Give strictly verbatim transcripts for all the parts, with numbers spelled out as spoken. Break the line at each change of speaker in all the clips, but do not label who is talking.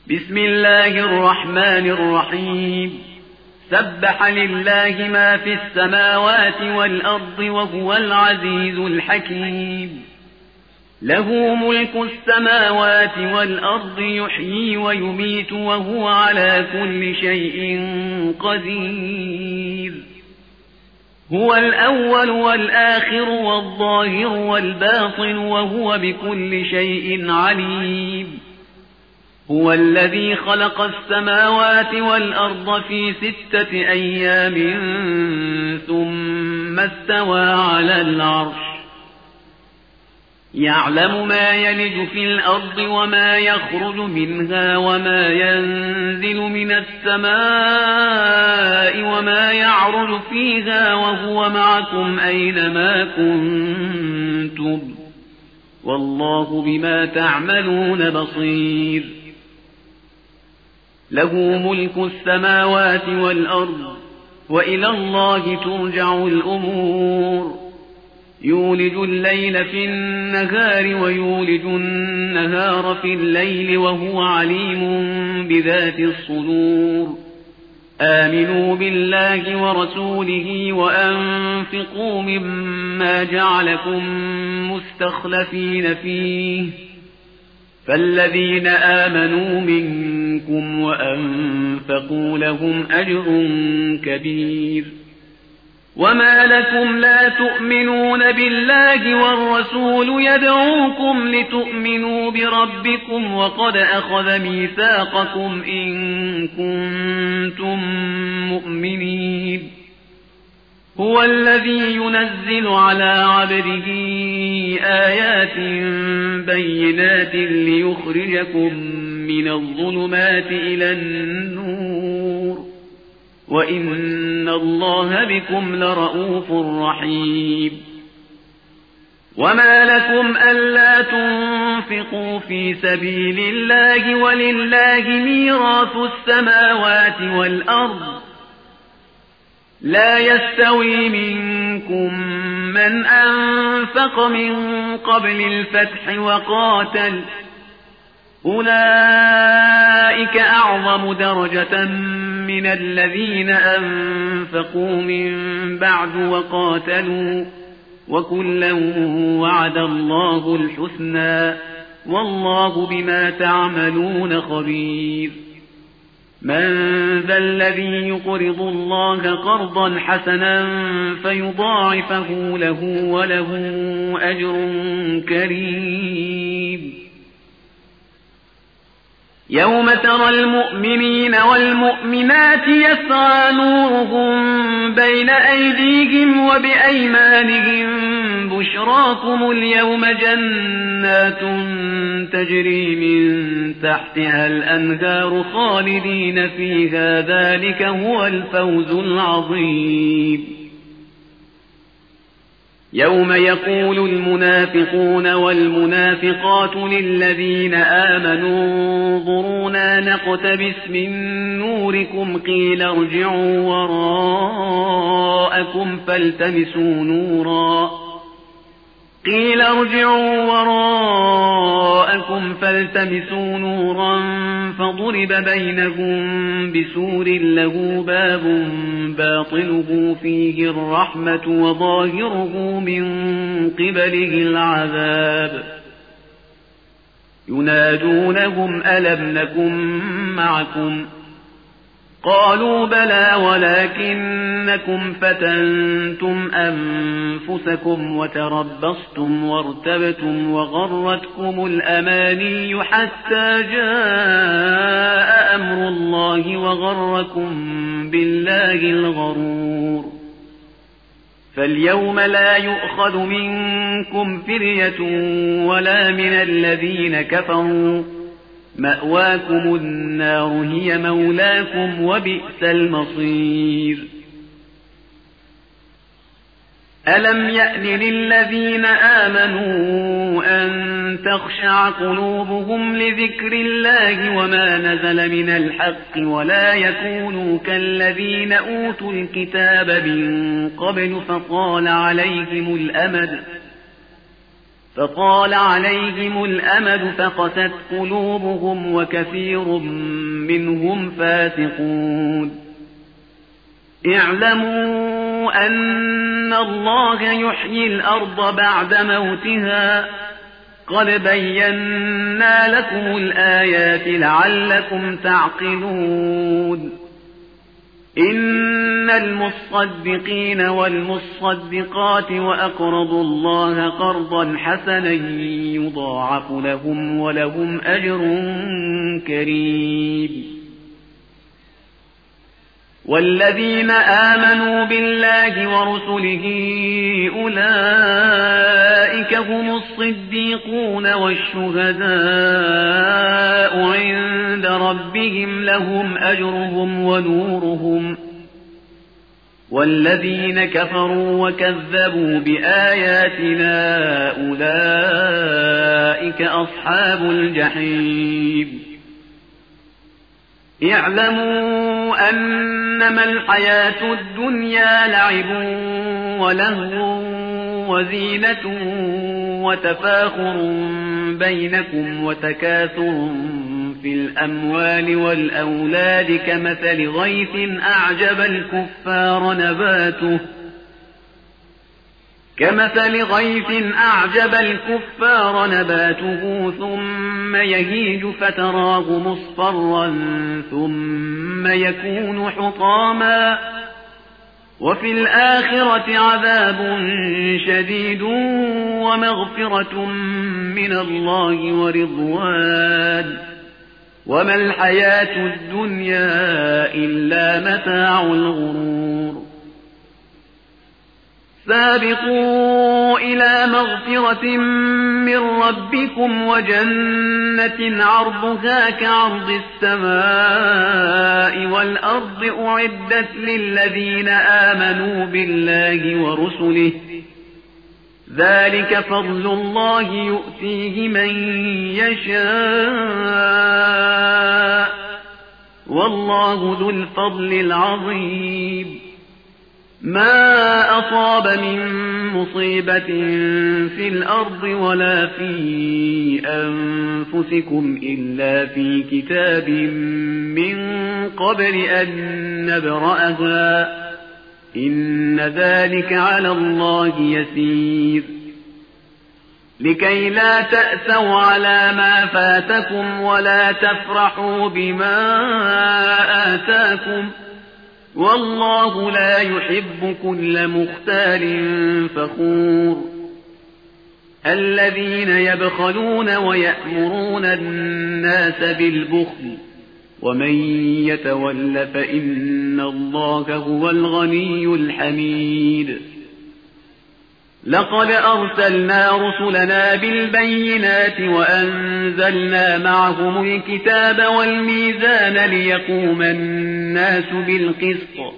بسم الله الرحمن الرحيم سبح لله ما في السماوات والأرض وهو العزيز الحكيم له ملك السماوات والأرض يحيي ويميت وهو على كل شيء قدير هو الأول والآخر والظاهر والباطن وهو بكل شيء عليم هو الذي خلق السماوات والأرض في ستة أيام ثم استوى على العرش يعلم ما يلج في الأرض وما يخرج منها وما ينزل من السماء وما يعرج فيها وهو معكم أينما كنتم والله بما تعملون بصير له ملك السماوات والأرض وإلى الله ترجع الأمور يولج الليل في النهار ويولج النهار في الليل وهو عليم بذات الصدور آمنوا بالله ورسوله وأنفقوا مما جعلكم مستخلفين فيه فالذين آمنوا منكم وأنفقوا لهم أجر كبير وما لكم لا تؤمنون بالله والرسول يدعوكم لتؤمنوا بربكم وقد أخذ ميثاقكم إن كنتم مؤمنين هو الذي ينزل على عبده آيات بينات ليخرجكم من الظلمات إلى النور وإن الله بكم لرؤوف رحيم وما لكم ألا تنفقوا في سبيل الله ولله ميراث السماوات والأرض لا يستوي منكم من أنفق من قبل الفتح وقاتل أولئك أعظم درجة من الذين أنفقوا من بعد وقاتلوا وكلا وعد الله الحسنى والله بما تعملون خبير من ذا الذي يقرض الله قرضا حسنا فيضاعفه له وله أجر كريم يوم ترى المؤمنين والمؤمنات يسعى نورهم بين أيديهم وبأيمانهم بشراكم اليوم جنات تجري من تحتها الأنهار خالدين فيها ذلك هو الفوز العظيم يوم يقول المنافقون والمنافقات للذين آمنوا انظرونا نقتبس من نوركم قيل ارجعوا وراءكم فالتمسوا نورا قيل ارجعوا وراءكم فالتمسوا نورا فضرب بينهم بسور له باب باطنه فيه الرحمة وظاهره من قبله العذاب ينادونهم ألم نكن معكم قالوا بلى ولكنكم فتنتم أنفسكم وتربصتم وارتبتم وغرتكم الأماني حتى جاء أمر الله وغركم بالله الغرور فاليوم لا يؤخذ منكم فرية ولا من الذين كفروا مأواكم النار هي مولاكم وبئس المصير ألم يأن للذين آمنوا أن تخشع قلوبهم لذكر الله وما نزل من الحق ولا يكونوا كالذين أوتوا الكتاب من قبل فطال عليهم الأمد فطال عليهم الأمد فقست قلوبهم وكثير منهم فاسقون اعلموا أن الله يحيي الأرض بعد موتها قد بينا لكم الآيات لعلكم تعقلون إن المصدقين والمصدقات وأقرضوا الله قرضا حسنا يضاعف لهم ولهم أجر كريم والذين آمنوا بالله ورسله أولئك هم الصديقون والشهداء عند ربهم لهم أجرهم ونورهم والذين كفروا وكذبوا بآياتنا أولئك أصحاب الجحيم اعلموا أنما الحياة الدنيا لعب ولهو وزينة وتفاخر بينكم وتكاثر في الأموال والأولاد كمثل غيث أعجب الكفار نباته كمثل غيث أعجب الكفار نباته ثم يهيج فتراه مصفرا ثم يكون حطاما وفي الآخرة عذاب شديد ومغفرة من الله ورضوان وما الحياة الدنيا إلا متاع الغرور سابقوا إلى مغفرة من ربكم وجنة عرضها كعرض السماء والأرض أعدت للذين آمنوا بالله ورسله ذلك فضل الله يؤتيه من يشاء والله ذو الفضل العظيم ما أصاب من مصيبة في الأرض ولا في أنفسكم إلا في كتاب من قبل أن نبرأها إن ذلك على الله يسير لكي لا تأسوا على ما فاتكم ولا تفرحوا بما آتاكم والله لا يحب كل مختال فخور الذين يبخلون ويأمرون الناس بالبخل ومن يتول فإن الله هو الغني الحميد لقد أرسلنا رسلنا بالبينات وأنزلنا معهم الكتاب والميزان ليقوم الناس بالقسط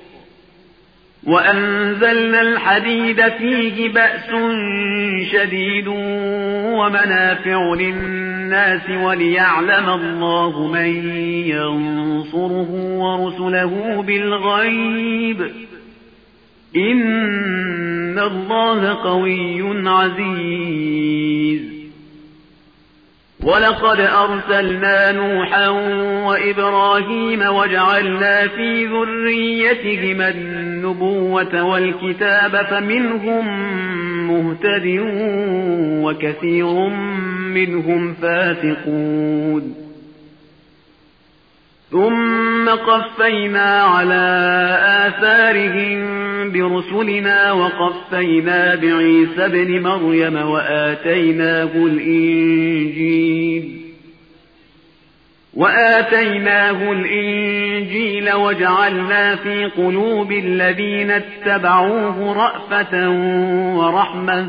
وأنزلنا الحديد فيه بأس شديد ومنافع للناس وليعلم الله من ينصره ورسله بالغيب إن الله قوي عزيز ولقد أرسلنا نوحا وإبراهيم وجعلنا في ذريتهما النبوة والكتاب فمنهم مهتد وكثير منهم فاسقون ثم قفينا على آثارهم برسلنا وقفينا بعيسى ابن مريم وآتيناه الإنجيل وآتيناه الإنجيل وجعلنا في قلوب الذين اتبعوه رأفة ورحمة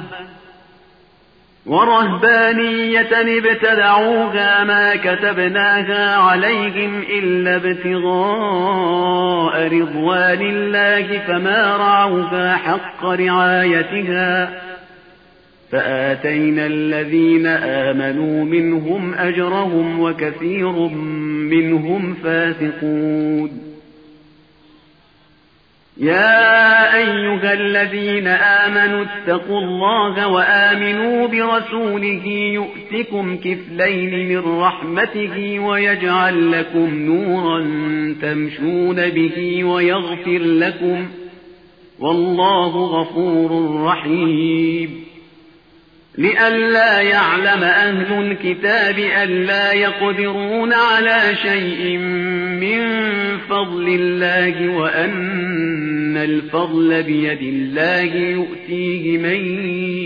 ورهبانية ابتدعوها ما كتبناها عليهم إلا ابتغاء رضوان الله فما رعوها حق رعايتها فآتينا الذين آمنوا منهم أجرهم وكثير منهم فاسقون يا أيها الذين آمنوا اتقوا الله وآمنوا برسوله يؤتكم كفلين من رحمته ويجعل لكم نورا تمشون به ويغفر لكم والله غفور رحيم لئلا يعلم أهل الكتاب ألا يقدرون على شيء من فضل الله وأن الفضل بيد الله يؤتيه من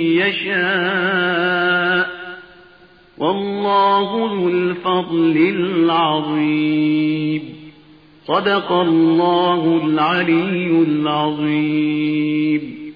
يشاء والله ذو الفضل العظيم صدق الله العلي العظيم.